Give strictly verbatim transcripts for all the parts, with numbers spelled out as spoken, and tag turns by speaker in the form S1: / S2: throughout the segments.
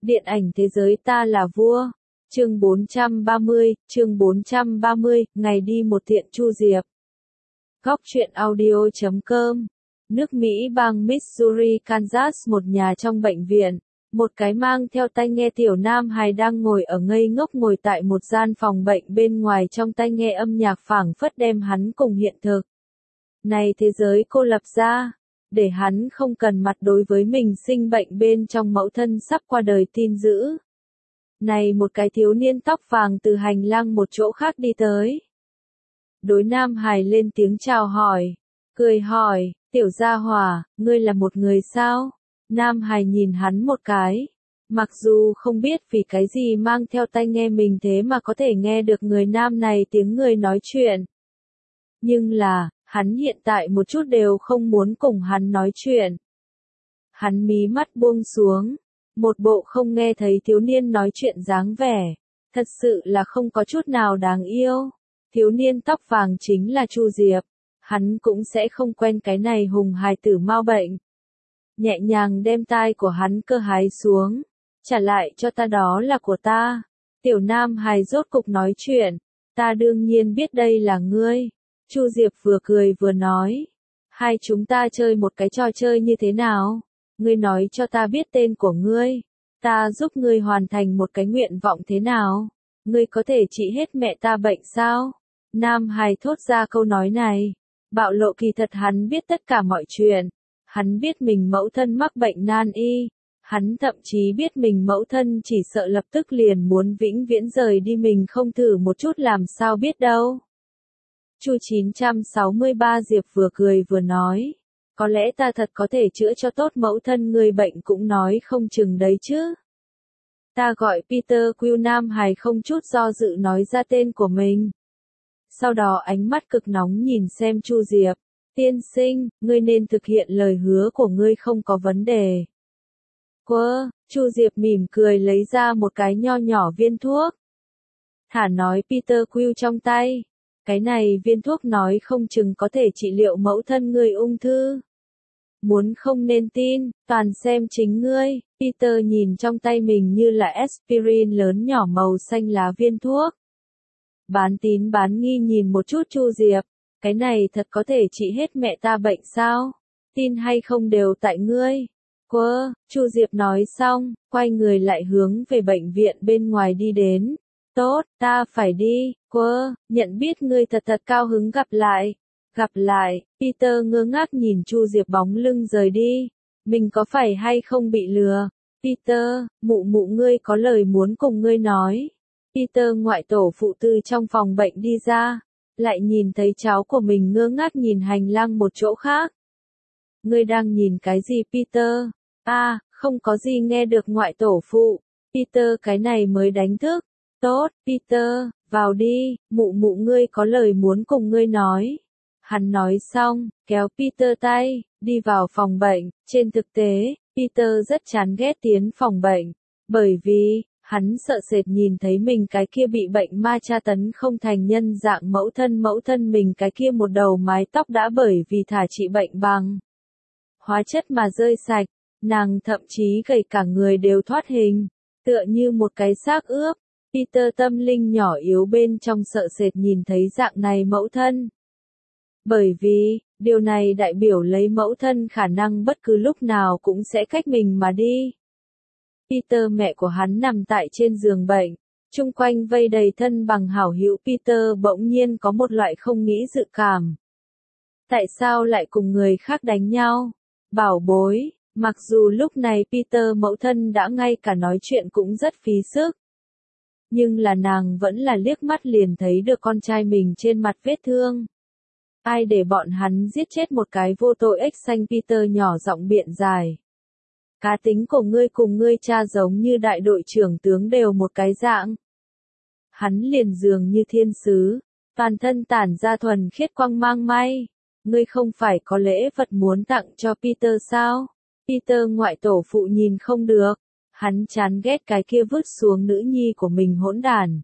S1: Điện ảnh thế giới ta là vua. Chương bốn trăm ba mươi, chương bốn trăm ba mươi, ngày đi một thiện Chu Diệp. Góc truyện audio chấm com. Nước Mỹ bang Missouri, Kansas, một nhà trong bệnh viện. Một cái mang theo tai nghe tiểu nam hài đang ngồi ở ngây ngốc ngồi tại một gian phòng bệnh bên ngoài trong tai nghe âm nhạc phảng phất đem hắn cùng hiện thực. Này thế giới cô lập ra, để hắn không cần mặt đối với mình sinh bệnh bên trong mẫu thân sắp qua đời tin dữ. Này một cái thiếu niên tóc vàng từ hành lang một chỗ khác đi tới. Đối nam hài lên tiếng chào hỏi, cười hỏi, tiểu gia hỏa, ngươi là một người sao? Nam hài nhìn hắn một cái. Mặc dù không biết vì cái gì mang theo tai nghe mình thế mà có thể nghe được người nam này tiếng người nói chuyện. Nhưng là, hắn hiện tại một chút đều không muốn cùng hắn nói chuyện. Hắn mí mắt buông xuống, một bộ không nghe thấy thiếu niên nói chuyện dáng vẻ. Thật sự là không có chút nào đáng yêu. Thiếu niên tóc vàng chính là Chu Diệp. Hắn cũng sẽ không quen cái này hùng hài tử mau bệnh. Nhẹ nhàng đem tai của hắn cơ hái xuống. Trả lại cho ta, đó là của ta. Tiểu nam hài rốt cục nói chuyện. Ta đương nhiên biết đây là ngươi. Chu Diệp vừa cười vừa nói. Hai chúng ta chơi một cái trò chơi như thế nào? Ngươi nói cho ta biết tên của ngươi. Ta giúp ngươi hoàn thành một cái nguyện vọng thế nào? Ngươi có thể trị hết mẹ ta bệnh sao? Nam hài thốt ra câu nói này. Bạo lộ kỳ thật hắn biết tất cả mọi chuyện. Hắn biết mình mẫu thân mắc bệnh nan y. Hắn thậm chí biết mình mẫu thân chỉ sợ lập tức liền muốn vĩnh viễn rời đi, mình không thử một chút làm sao biết đâu. Chu chín trăm sáu mươi ba Diệp vừa cười vừa nói. Có lẽ ta thật có thể chữa cho tốt mẫu thân người bệnh cũng nói không chừng đấy chứ. Ta gọi Peter Quill. Nam hài không chút do dự nói ra tên của mình. Sau đó ánh mắt cực nóng nhìn xem Chu Diệp. Tiên sinh, ngươi nên thực hiện lời hứa của ngươi không có vấn đề. Quơ, Chu Diệp mỉm cười lấy ra một cái nho nhỏ viên thuốc. Thả nói Peter Quill trong tay. Cái này viên thuốc nói không chừng có thể trị liệu mẫu thân ngươi ung thư. Muốn không nên tin, toàn xem chính ngươi. Peter nhìn trong tay mình như là aspirin lớn nhỏ màu xanh lá viên thuốc. Bán tín bán nghi nhìn một chút Chu Diệp. Cái này thật có thể trị hết mẹ ta bệnh sao? Tin hay không đều tại ngươi. Quơ, Chu Diệp nói xong, quay người lại hướng về bệnh viện bên ngoài đi đến. Tốt, ta phải đi. Quơ, nhận biết ngươi thật thật cao hứng gặp lại. Gặp lại, Peter ngơ ngác nhìn Chu Diệp bóng lưng rời đi. Mình có phải hay không bị lừa? Peter, mụ mụ ngươi có lời muốn cùng ngươi nói. Peter ngoại tổ phụ từ trong phòng bệnh đi ra. Lại nhìn thấy cháu của mình ngơ ngác nhìn hành lang một chỗ khác. Ngươi đang nhìn cái gì Peter? À, không có gì, nghe được ngoại tổ phụ. Peter cái này mới đánh thức. Tốt, Peter, vào đi, mụ mụ ngươi có lời muốn cùng ngươi nói. Hắn nói xong, kéo Peter tay, đi vào phòng bệnh. Trên thực tế, Peter rất chán ghét tiến phòng bệnh. Bởi vì, hắn sợ sệt nhìn thấy mình cái kia bị bệnh ma tra tấn không thành nhân dạng mẫu thân mẫu thân mình cái kia một đầu mái tóc đã bởi vì thả trị bệnh bằng hóa chất mà rơi sạch. Nàng thậm chí gầy cả người đều thoát hình, tựa như một cái xác ướp. Peter tâm linh nhỏ yếu bên trong sợ sệt nhìn thấy dạng này mẫu thân. Bởi vì, điều này đại biểu lấy mẫu thân khả năng bất cứ lúc nào cũng sẽ cách mình mà đi. Peter mẹ của hắn nằm tại trên giường bệnh, chung quanh vây đầy thân bằng hảo hữu. Peter bỗng nhiên có một loại không nghĩ dự cảm. Tại sao lại cùng người khác đánh nhau? Bảo bối, mặc dù lúc này Peter mẫu thân đã ngay cả nói chuyện cũng rất phí sức. Nhưng là nàng vẫn là liếc mắt liền thấy được con trai mình trên mặt vết thương. Ai để bọn hắn giết chết một cái vô tội ếch xanh? Peter nhỏ giọng biện giải. Cá tính của ngươi cùng ngươi cha giống như đại đội trưởng tướng đều một cái dạng. Hắn liền dường như thiên sứ, toàn thân tản ra thuần khiết quang mang may. Ngươi không phải có lễ vật muốn tặng cho Peter sao? Peter ngoại tổ phụ nhìn không được. Hắn chán ghét cái kia vứt xuống nữ nhi của mình hỗn đản.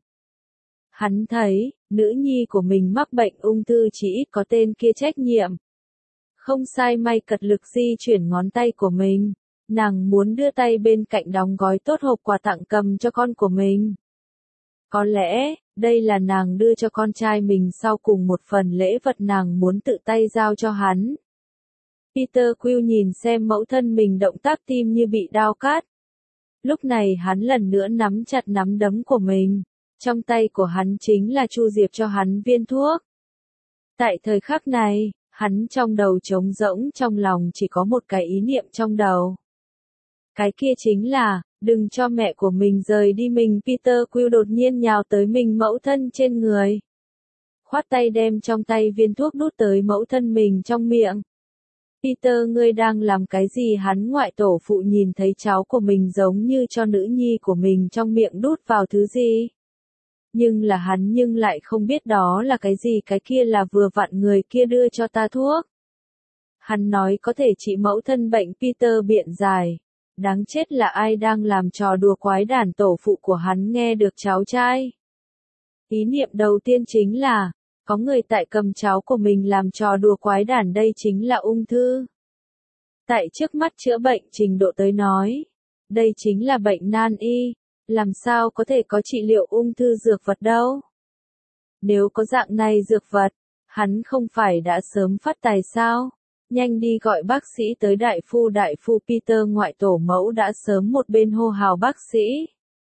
S1: Hắn thấy, nữ nhi của mình mắc bệnh ung thư chỉ ít có tên kia trách nhiệm. Không sai, may cật lực di chuyển ngón tay của mình. Nàng muốn đưa tay bên cạnh đóng gói tốt hộp quà tặng cầm cho con của mình. Có lẽ, đây là nàng đưa cho con trai mình sau cùng một phần lễ vật nàng muốn tự tay giao cho hắn. Peter Quill nhìn xem mẫu thân mình động tác tim như bị đao cắt. Lúc này hắn lần nữa nắm chặt nắm đấm của mình. Trong tay của hắn chính là Chu Diệp cho hắn viên thuốc. Tại thời khắc này, hắn trong đầu trống rỗng, trong lòng chỉ có một cái ý niệm trong đầu. Cái kia chính là, đừng cho mẹ của mình rời đi mình. Peter Quill đột nhiên nhào tới mình mẫu thân trên người. Khoát tay đem trong tay viên thuốc đút tới mẫu thân mình trong miệng. Peter, ngươi đang làm cái gì? Hắn ngoại tổ phụ nhìn thấy cháu của mình giống như cho nữ nhi của mình trong miệng đút vào thứ gì. Nhưng là hắn nhưng lại không biết đó là cái gì. Cái kia là vừa vặn người kia đưa cho ta thuốc. Hắn nói có thể trị mẫu thân bệnh. Peter biện giải. Đáng chết là ai đang làm trò đùa quái đản. Tổ phụ của hắn nghe được cháu trai. Ý niệm đầu tiên chính là, có người tại cầm cháu của mình làm trò đùa quái đản, đây chính là ung thư. Tại trước mắt chữa bệnh trình độ tới nói, đây chính là bệnh nan y, làm sao có thể có trị liệu ung thư dược vật đâu. Nếu có dạng này dược vật, hắn không phải đã sớm phát tài sao? Nhanh đi gọi bác sĩ tới. Đại phu đại phu. Peter ngoại tổ mẫu đã sớm một bên hô hào bác sĩ,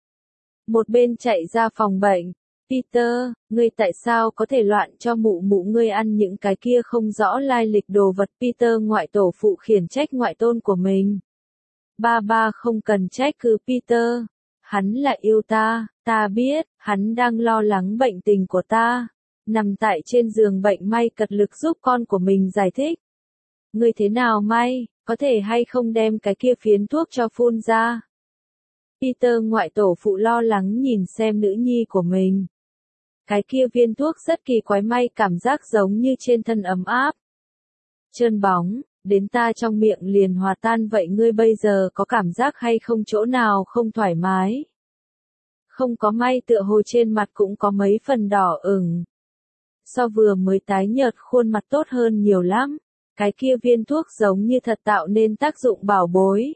S1: một bên chạy ra phòng bệnh. Peter, ngươi tại sao có thể loạn cho mụ mụ ngươi ăn những cái kia không rõ lai lịch đồ vật? Peter ngoại tổ phụ khiển trách ngoại tôn của mình. Ba ba không cần trách cứ Peter, hắn là yêu ta, ta biết, hắn đang lo lắng bệnh tình của ta. Nằm tại trên giường bệnh May cật lực giúp con của mình giải thích. Ngươi thế nào May, có thể hay không đem cái kia phiến thuốc cho phun ra? Peter ngoại tổ phụ lo lắng nhìn xem nữ nhi của mình. Cái kia viên thuốc rất kỳ quái, May cảm giác giống như trên thân ấm áp, trơn bóng, đến ta trong miệng liền hòa tan. Vậy ngươi bây giờ có cảm giác hay không chỗ nào không thoải mái? Không có. May tựa hồ trên mặt cũng có mấy phần đỏ ửng. So vừa mới tái nhợt khuôn mặt tốt hơn nhiều lắm. Cái kia viên thuốc giống như thật tạo nên tác dụng bảo bối.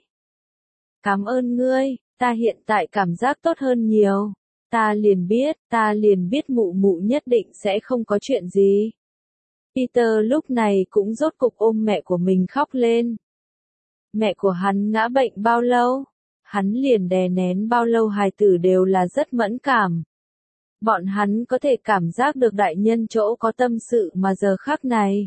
S1: Cảm ơn ngươi, ta hiện tại cảm giác tốt hơn nhiều. Ta liền biết, ta liền biết mụ mụ nhất định sẽ không có chuyện gì. Peter lúc này cũng rốt cục ôm mẹ của mình khóc lên. Mẹ của hắn ngã bệnh bao lâu? Hắn liền đè nén bao lâu? Hài tử đều là rất mẫn cảm. Bọn hắn có thể cảm giác được đại nhân chỗ có tâm sự mà giờ khắc này.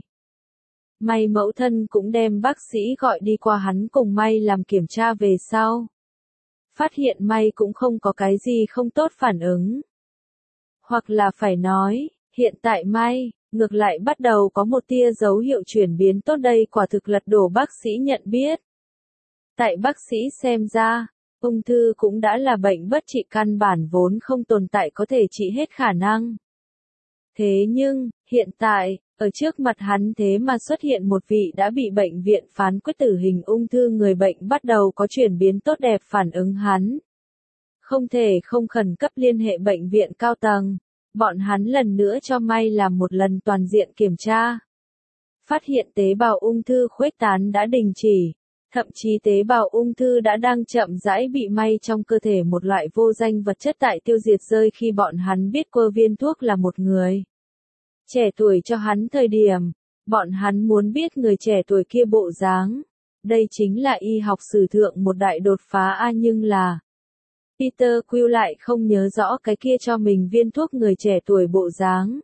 S1: May mẫu thân cũng đem bác sĩ gọi đi qua, hắn cùng May làm kiểm tra về sau. Phát hiện May cũng không có cái gì không tốt phản ứng. Hoặc là phải nói, hiện tại May, ngược lại bắt đầu có một tia dấu hiệu chuyển biến tốt. Đây quả thực lật đổ bác sĩ nhận biết. Tại bác sĩ xem ra, ung thư cũng đã là bệnh bất trị, căn bản vốn không tồn tại có thể trị hết khả năng. Thế nhưng, hiện tại, ở trước mặt hắn thế mà xuất hiện một vị đã bị bệnh viện phán quyết tử hình ung thư người bệnh bắt đầu có chuyển biến tốt đẹp phản ứng hắn. Không thể không khẩn cấp liên hệ bệnh viện cao tầng. Bọn hắn lần nữa cho May làm một lần toàn diện kiểm tra. Phát hiện tế bào ung thư khuếch tán đã đình chỉ. Thậm chí tế bào ung thư đã đang chậm rãi bị May trong cơ thể một loại vô danh vật chất tại tiêu diệt rơi. Khi bọn hắn biết cô viên thuốc là một người trẻ tuổi cho hắn thời điểm, bọn hắn muốn biết người trẻ tuổi kia bộ dáng. Đây chính là y học sử thượng một đại đột phá a. Nhưng là, Peter Quill lại không nhớ rõ cái kia cho mình viên thuốc người trẻ tuổi bộ dáng.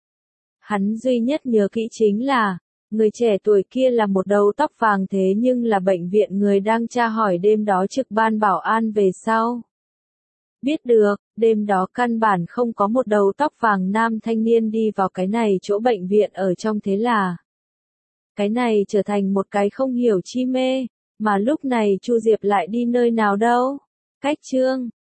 S1: Hắn duy nhất nhớ kỹ chính là, người trẻ tuổi kia là một đầu tóc vàng, thế nhưng là bệnh viện người đang tra hỏi đêm đó trực ban bảo an về sau. Biết được, đêm đó căn bản không có một đầu tóc vàng nam thanh niên đi vào cái này chỗ bệnh viện ở trong, thế là cái này trở thành một cái không hiểu chi mê, mà lúc này Chu Diệp lại đi nơi nào đâu? Cách chương